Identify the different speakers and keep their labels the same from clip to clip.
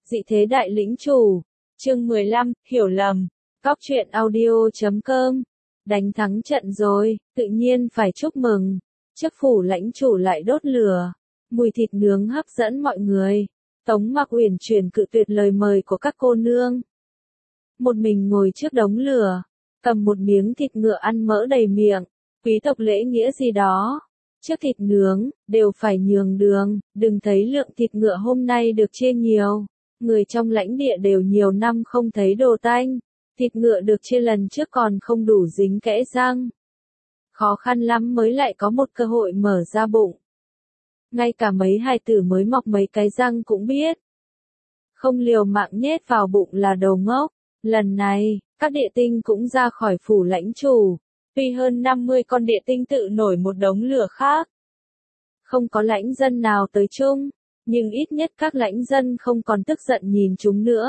Speaker 1: Dị thế đại lĩnh chủ. Chương 15, hiểu lầm. Cóc truyện audio.com. Đánh thắng trận rồi, tự nhiên phải chúc mừng. Chức phủ lãnh chủ lại đốt lửa. Mùi thịt nướng hấp dẫn mọi người. Tống Mặc Uyển chuyển cự tuyệt lời mời của các cô nương. Một mình ngồi trước đống lửa, cầm một miếng thịt ngựa ăn mỡ đầy miệng. Quý tộc lễ nghĩa gì đó. Trước thịt nướng, đều phải nhường đường, đừng thấy lượng thịt ngựa hôm nay được chia nhiều. Người trong lãnh địa đều nhiều năm không thấy đồ tanh. Thịt ngựa được chia lần trước còn không đủ dính kẽ răng. Khó khăn lắm mới lại có một cơ hội mở ra bụng. Ngay cả mấy hài tử mới mọc mấy cái răng cũng biết. Không liều mạng nhét vào bụng là đồ ngốc. Lần này, các địa tinh cũng ra khỏi phủ lãnh chủ. Tuy hơn 50 con địa tinh tự nổi một đống lửa khác. Không có lãnh dân nào tới chung, nhưng ít nhất các lãnh dân không còn tức giận nhìn chúng nữa.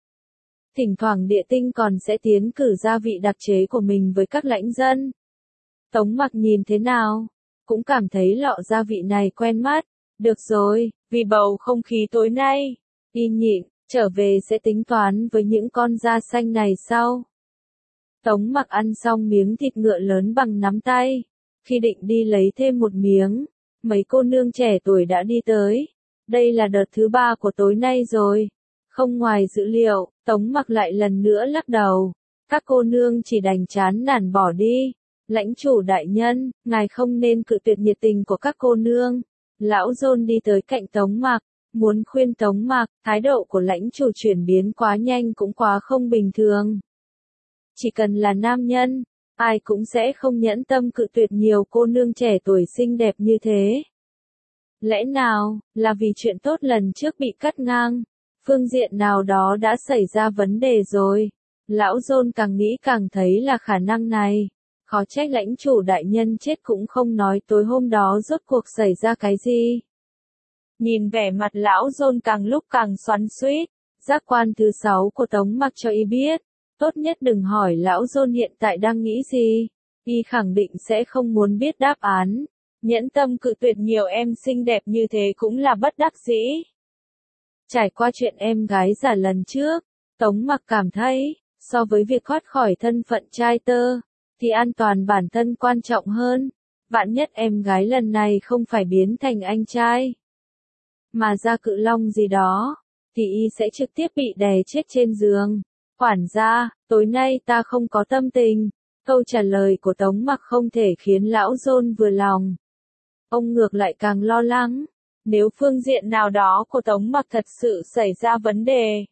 Speaker 1: Thỉnh thoảng địa tinh còn sẽ tiến cử gia vị đặc chế của mình với các lãnh dân. Tống Mặc nhìn thế nào, cũng cảm thấy lọ gia vị này quen mắt. Được rồi, vì bầu không khí tối nay, y nhịn, trở về sẽ tính toán với những con da xanh này sau. Tống Mặc ăn xong miếng thịt ngựa lớn bằng nắm tay. Khi định đi lấy thêm một miếng, mấy cô nương trẻ tuổi đã đi tới. Đây là đợt thứ 3 của tối nay rồi. Không ngoài dữ liệu, Tống Mặc lại lần nữa lắc đầu. Các cô nương chỉ đành chán nản bỏ đi. Lãnh chủ đại nhân, ngài không nên cự tuyệt nhiệt tình của các cô nương. Lão Dôn đi tới cạnh Tống Mặc, muốn khuyên Tống Mặc, thái độ của lãnh chủ chuyển biến quá nhanh cũng quá không bình thường. Chỉ cần là nam nhân, ai cũng sẽ không nhẫn tâm cự tuyệt nhiều cô nương trẻ tuổi xinh đẹp như thế. Lẽ nào, là vì chuyện tốt lần trước bị cắt ngang, phương diện nào đó đã xảy ra vấn đề rồi. Lão Dôn càng nghĩ càng thấy là khả năng này. Khó trách lãnh chủ đại nhân chết cũng không nói tối hôm đó rốt cuộc xảy ra cái gì. Nhìn vẻ mặt lão Dôn càng lúc càng xoắn xuýt, giác quan thứ 6 của Tống Mặc cho y biết. Tốt nhất đừng hỏi lão Dôn hiện tại đang nghĩ gì. Y khẳng định sẽ không muốn biết đáp án. Nhẫn tâm cự tuyệt nhiều em xinh đẹp như thế cũng là bất đắc dĩ. Trải qua chuyện em gái giả lần trước, Tống Mặc cảm thấy, so với việc thoát khỏi thân phận trai tơ, thì an toàn bản thân quan trọng hơn. Vạn nhất em gái lần này không phải biến thành anh trai, mà ra cự long gì đó, thì y sẽ trực tiếp bị đè chết trên giường. Quản gia, tối nay ta không có tâm tình. Câu trả lời của Tống Mặc không thể khiến lão Dôn vừa lòng. Ông ngược lại càng lo lắng. Nếu phương diện nào đó của Tống Mặc thật sự xảy ra vấn đề,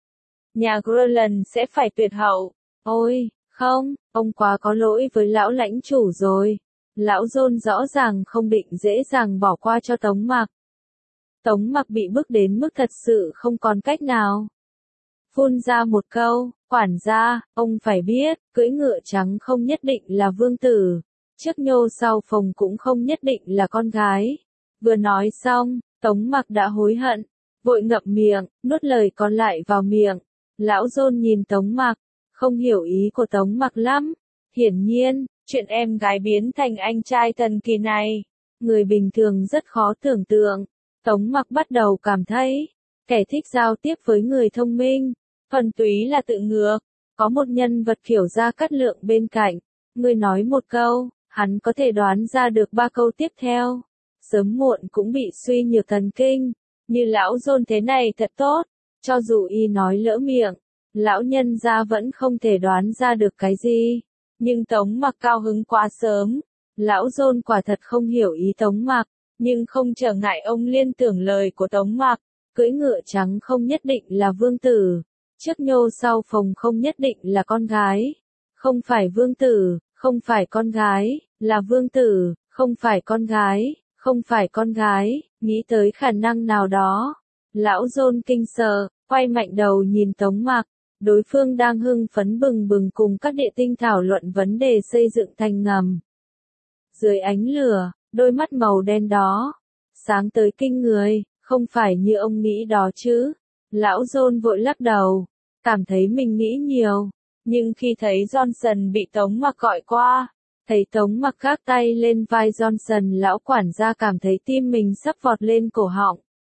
Speaker 1: nhà Greenland sẽ phải tuyệt hậu. Ôi, không, ông quá có lỗi với lão lãnh chủ rồi. Lão Dôn rõ ràng không định dễ dàng bỏ qua cho Tống Mặc. Tống Mặc bị bức đến mức thật sự không còn cách nào. Phun ra một câu, quản gia, ông phải biết, cưỡi ngựa trắng không nhất định là vương tử. Trước nhô sau phồng cũng không nhất định là con gái. Vừa nói xong, Tống Mặc đã hối hận, vội ngậm miệng, nuốt lời còn lại vào miệng. Lão Dôn nhìn Tống Mặc, không hiểu ý của Tống Mặc lắm. Hiển nhiên, chuyện em gái biến thành anh trai thần kỳ này, người bình thường rất khó tưởng tượng. Tống Mặc bắt đầu cảm thấy, kẻ thích giao tiếp với người thông minh, thuần túy là tự ngược. Có một nhân vật kiểu Gia Cát Lượng bên cạnh, người nói một câu, hắn có thể đoán ra được 3 câu tiếp theo. Sớm muộn cũng bị suy nhược thần kinh. Như lão Dôn thế này thật tốt, cho dù y nói lỡ miệng, lão nhân gia vẫn không thể đoán ra được cái gì. Nhưng Tống Mặc cao hứng quá sớm. Lão Dôn quả thật không hiểu ý Tống Mặc, nhưng không trở ngại ông liên tưởng lời của Tống Mặc. Cưỡi ngựa trắng không nhất định là vương tử. Trước nhô sau phồng không nhất định là con gái. Không phải vương tử, không phải con gái, là vương tử, không phải con gái, không phải con gái. Nghĩ tới khả năng nào đó, lão Dôn kinh sợ, quay mạnh đầu nhìn Tống Mặc. Đối phương đang hưng phấn bừng bừng cùng các địa tinh thảo luận vấn đề xây dựng thành ngầm. Dưới ánh lửa, đôi mắt màu đen đó, sáng tới kinh người, không phải như ông nghĩ đó chứ. Lão Dôn vội lắc đầu, cảm thấy mình nghĩ nhiều. Nhưng khi thấy Johnson bị Tống Mặc gọi qua, thấy Tống Mặc gác tay lên vai Johnson, lão quản gia cảm thấy tim mình sắp vọt lên cổ họng.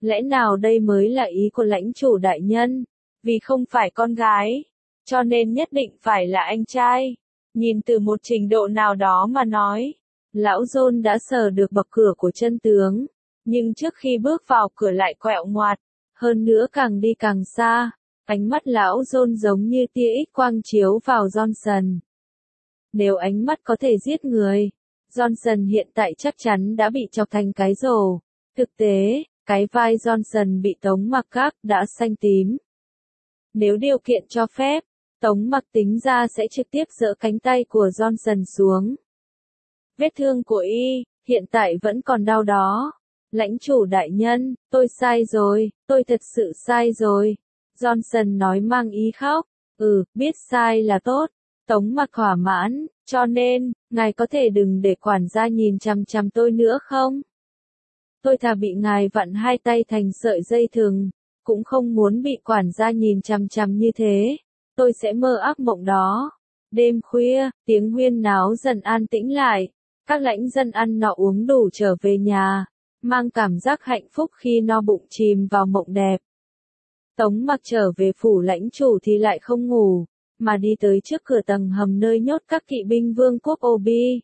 Speaker 1: Lẽ nào đây mới là ý của lãnh chủ đại nhân? Vì không phải con gái, cho nên nhất định phải là anh trai. Nhìn từ một trình độ nào đó mà nói, lão John đã sờ được bậc cửa của chân tướng, nhưng trước khi bước vào cửa lại quẹo ngoặt, hơn nữa càng đi càng xa, ánh mắt lão John giống như tia X quang chiếu vào Johnson. Nếu ánh mắt có thể giết người, Johnson hiện tại chắc chắn đã bị chọc thành cái rổ. Thực tế, cái vai Johnson bị Tống Mặc gác đã xanh tím. Nếu điều kiện cho phép, Tống Mặc tính ra sẽ trực tiếp giở cánh tay của Johnson xuống. Vết thương của y, hiện tại vẫn còn đau đó. Lãnh chủ đại nhân, tôi sai rồi, tôi thật sự sai rồi. Johnson nói mang ý khóc. Biết sai là tốt. Tống Mặc thỏa mãn, cho nên, ngài có thể đừng để quản gia nhìn chằm chằm tôi nữa không? Tôi thà bị ngài vặn hai tay thành sợi dây thừng, cũng không muốn bị quản gia nhìn chằm chằm như thế. Tôi sẽ mơ ác mộng đó. Đêm khuya, tiếng huyên náo dần an tĩnh lại. Các lãnh dân ăn no uống đủ trở về nhà, mang cảm giác hạnh phúc khi no bụng chìm vào mộng đẹp. Tống Mặc trở về phủ lãnh chủ thì lại không ngủ, mà đi tới trước cửa tầng hầm nơi nhốt các kỵ binh vương quốc Obi.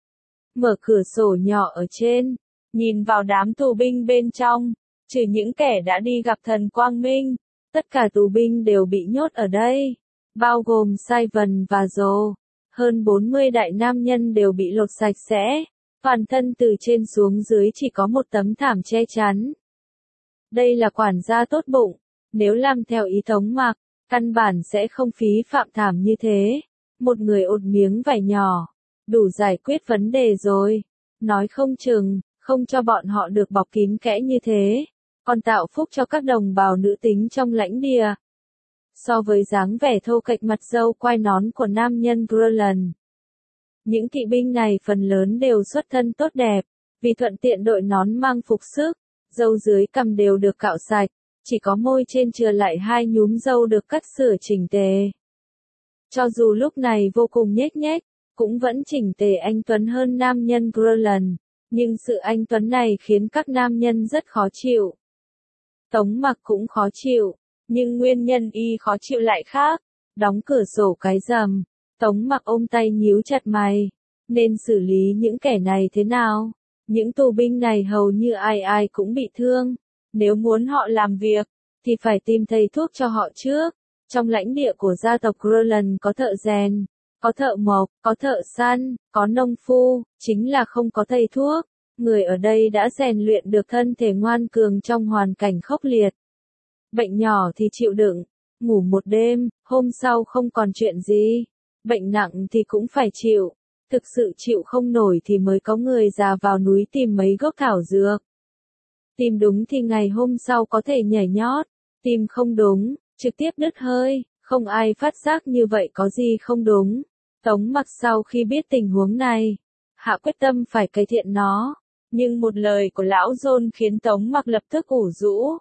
Speaker 1: Mở cửa sổ nhỏ ở trên, nhìn vào đám tù binh bên trong, trừ những kẻ đã đi gặp thần Quang Minh, tất cả tù binh đều bị nhốt ở đây, bao gồm Simon và Joe. Hơn 40 đại nam nhân đều bị lột sạch sẽ, toàn thân từ trên xuống dưới chỉ có một tấm thảm che chắn. Đây là quản gia tốt bụng, nếu làm theo ý Tống Mặc, căn bản sẽ không phí phạm thảm như thế. Một người ột miếng vải nhỏ, đủ giải quyết vấn đề rồi. Nói không chừng, không cho bọn họ được bọc kín kẽ như thế, còn tạo phúc cho các đồng bào nữ tính trong lãnh địa. So với dáng vẻ thô kệch mặt râu quai nón của nam nhân Grellan, những kỵ binh này phần lớn đều xuất thân tốt đẹp, vì thuận tiện đội nón mang phục sức, râu dưới cằm đều được cạo sạch, chỉ có môi trên chừa lại hai nhúm râu được cắt sửa chỉnh tề. Cho dù lúc này vô cùng nhếch nhếch, cũng vẫn chỉnh tề anh tuấn hơn nam nhân Grellan, nhưng sự anh tuấn này khiến các nam nhân rất khó chịu. Tống Mặc cũng khó chịu, nhưng nguyên nhân y khó chịu lại khác. Đóng cửa sổ cái rầm, Tống Mặc ôm tay nhíu chặt mày. Nên xử lý những kẻ này thế nào? Những tù binh này hầu như ai ai cũng bị thương. Nếu muốn họ làm việc, thì phải tìm thầy thuốc cho họ trước. Trong lãnh địa của gia tộc Grellan có thợ rèn, có thợ mộc, có thợ săn, có nông phu, chính là không có thầy thuốc. Người ở đây đã rèn luyện được thân thể ngoan cường trong hoàn cảnh khốc liệt. Bệnh nhỏ thì chịu đựng, ngủ một đêm, hôm sau không còn chuyện gì. Bệnh nặng thì cũng phải chịu, thực sự chịu không nổi thì mới có người già vào núi tìm mấy gốc thảo dược. Tìm đúng thì ngày hôm sau có thể nhảy nhót, tìm không đúng, trực tiếp đứt hơi, không ai phát giác như vậy có gì không đúng. Tống Mặc sau khi biết tình huống này, hạ quyết tâm phải cải thiện nó, nhưng một lời của lão John khiến Tống Mặc lập tức ủ rũ.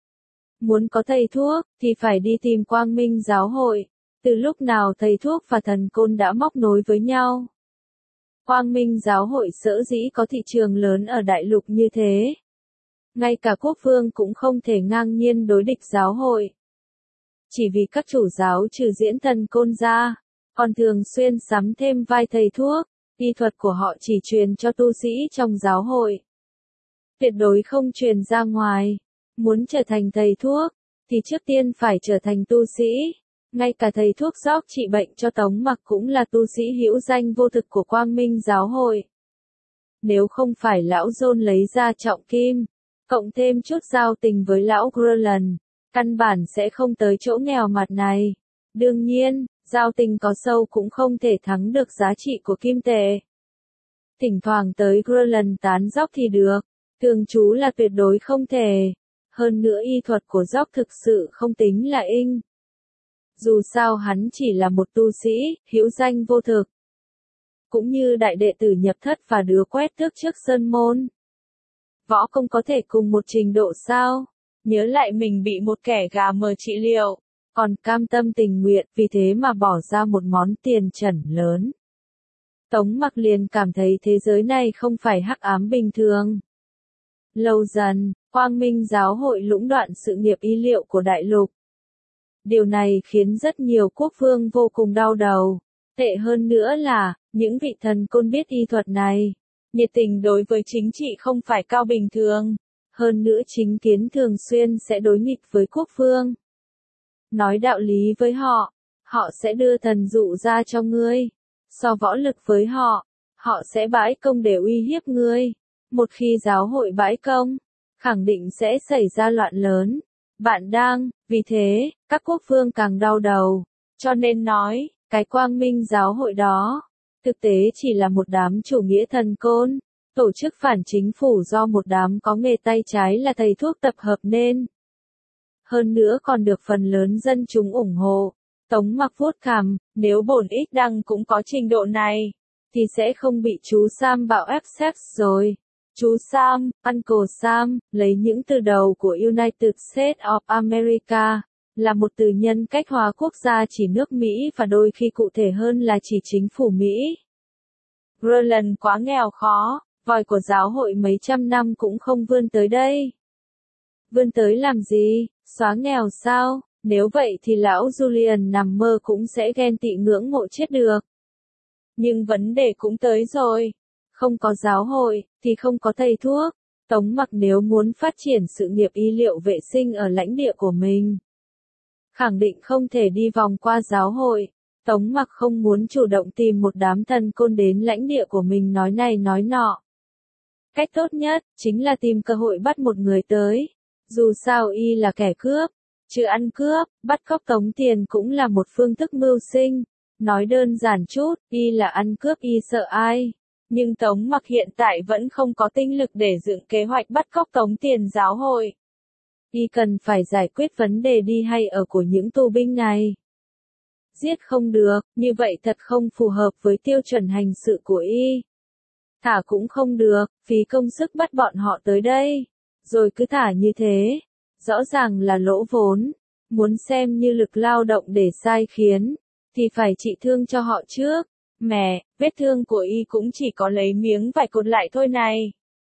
Speaker 1: Muốn có thầy thuốc, thì phải đi tìm Quang Minh giáo hội. Từ lúc nào thầy thuốc và thần côn đã móc nối với nhau? Quang Minh giáo hội sở dĩ có thị trường lớn ở đại lục như thế. Ngay cả quốc vương cũng không thể ngang nhiên đối địch giáo hội. Chỉ vì các chủ giáo trừ diễn thần côn ra, còn thường xuyên sắm thêm vai thầy thuốc, y thuật của họ chỉ truyền cho tu sĩ trong giáo hội. Tuyệt đối không truyền ra ngoài. Muốn trở thành thầy thuốc, thì trước tiên phải trở thành tu sĩ. Ngay cả thầy thuốc gióc trị bệnh cho Tống Mặc cũng là tu sĩ hữu danh vô thực của Quang Minh giáo hội. Nếu không phải lão John lấy ra trọng kim, cộng thêm chút giao tình với lão Grellan, căn bản sẽ không tới chỗ nghèo mặt này. Đương nhiên, giao tình có sâu cũng không thể thắng được giá trị của kim tệ. Thỉnh thoảng tới Grellan tán dóc thì được, thường trú là tuyệt đối không thể. Hơn nữa y thuật của dóc thực sự không tính là inh. Dù sao hắn chỉ là một tu sĩ, hữu danh vô thực. Cũng như đại đệ tử nhập thất và đứa quét tước trước sơn môn. Võ công có thể cùng một trình độ sao? Nhớ lại mình bị một kẻ gà mờ trị liệu, còn cam tâm tình nguyện vì thế mà bỏ ra một món tiền trần lớn. Tống Mặc liền cảm thấy thế giới này không phải hắc ám bình thường. Lâu dần, Quang Minh giáo hội lũng đoạn sự nghiệp y liệu của đại lục. Điều này khiến rất nhiều quốc vương vô cùng đau đầu. Tệ hơn nữa là, những vị thần côn biết y thuật này, nhiệt tình đối với chính trị không phải cao bình thường. Hơn nữa chính kiến thường xuyên sẽ đối nghịch với quốc vương. Nói đạo lý với họ, họ sẽ đưa thần dụ ra cho ngươi. So võ lực với họ, họ sẽ bãi công để uy hiếp ngươi. Một khi giáo hội bãi công, khẳng định sẽ xảy ra loạn lớn. Vì thế, các quốc vương càng đau đầu. Cho nên nói, cái Quang Minh giáo hội đó, thực tế chỉ là một đám chủ nghĩa thần côn, tổ chức phản chính phủ do một đám có nghề tay trái là thầy thuốc tập hợp nên. Hơn nữa còn được phần lớn dân chúng ủng hộ. Tống Mặc vuốt cằm, nếu bổn ích đăng cũng có trình độ này, thì sẽ không bị chú Sam bạo ép sex rồi. Chú Sam, Uncle Sam, lấy những từ đầu của United States of America, là một từ nhân cách hóa quốc gia chỉ nước Mỹ và đôi khi cụ thể hơn là chỉ chính phủ Mỹ. Roland quá nghèo khó, vòi của giáo hội mấy trăm năm cũng không vươn tới đây. Vươn tới làm gì, xóa nghèo sao? Nếu vậy thì lão Julian nằm mơ cũng sẽ ghen tị ngưỡng mộ chết được. Nhưng vấn đề cũng tới rồi. Không có giáo hội, thì không có thầy thuốc. Tống Mặc nếu muốn phát triển sự nghiệp y liệu vệ sinh ở lãnh địa của mình, khẳng định không thể đi vòng qua giáo hội. Tống Mặc không muốn chủ động tìm một đám thần côn đến lãnh địa của mình nói này nói nọ. Cách tốt nhất, chính là tìm cơ hội bắt một người tới. Dù sao y là kẻ cướp, chứ ăn cướp, bắt cóc tống tiền cũng là một phương thức mưu sinh. Nói đơn giản chút, y là ăn cướp y sợ ai. Nhưng Tống Mặc hiện tại vẫn không có tinh lực để dựng kế hoạch bắt cóc tống tiền giáo hội. Y cần phải giải quyết vấn đề đi hay ở của những tù binh này. Giết không được, như vậy thật không phù hợp với tiêu chuẩn hành sự của y. Thả cũng không được, phí công sức bắt bọn họ tới đây. Rồi cứ thả như thế. Rõ ràng là lỗ vốn. Muốn xem như lực lao động để sai khiến, thì phải trị thương cho họ trước. Mẹ, vết thương của y cũng chỉ có lấy miếng vải cột lại thôi này.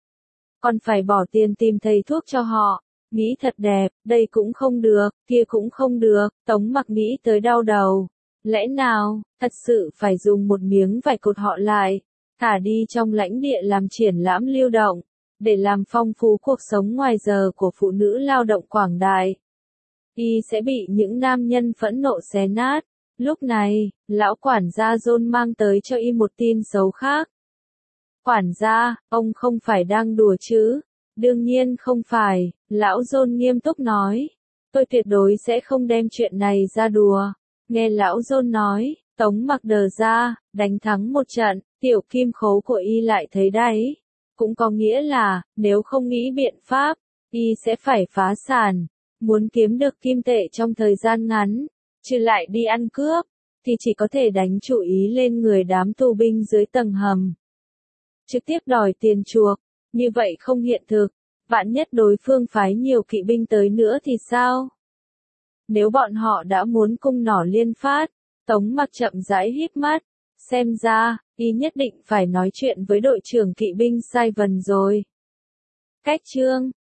Speaker 1: Còn phải bỏ tiền tìm thầy thuốc cho họ. Nghĩ thật đẹp, đây cũng không được, kia cũng không được, Tống Mặc nghĩ tới đau đầu. Lẽ nào, thật sự phải dùng một miếng vải cột họ lại, thả đi trong lãnh địa làm triển lãm lưu động, để làm phong phú cuộc sống ngoài giờ của phụ nữ lao động quảng đại. Y sẽ bị những nam nhân phẫn nộ xé nát. Lúc này, lão quản gia John mang tới cho y một tin xấu khác. Quản gia, ông không phải đang đùa chứ? Đương nhiên không phải, lão John nghiêm túc nói. Tôi tuyệt đối sẽ không đem chuyện này ra đùa. Nghe lão John nói, Tống Mặc đờ ra, đánh thắng một trận, tiểu kim khố của y lại thấy đáy. Cũng có nghĩa là, nếu không nghĩ biện pháp, y sẽ phải phá sản. Muốn kiếm được kim tệ trong thời gian ngắn, chứ lại đi ăn cướp, thì chỉ có thể đánh chủ ý lên người đám tù binh dưới tầng hầm. Trực tiếp đòi tiền chuộc, như vậy không hiện thực. Vạn nhất đối phương phái nhiều kỵ binh tới nữa thì sao? Nếu bọn họ đã muốn cung nỏ liên phát, Tống Mặc chậm rãi híp mắt, xem ra, y nhất định phải nói chuyện với đội trưởng kỵ binh Sai Vần rồi. Cách chương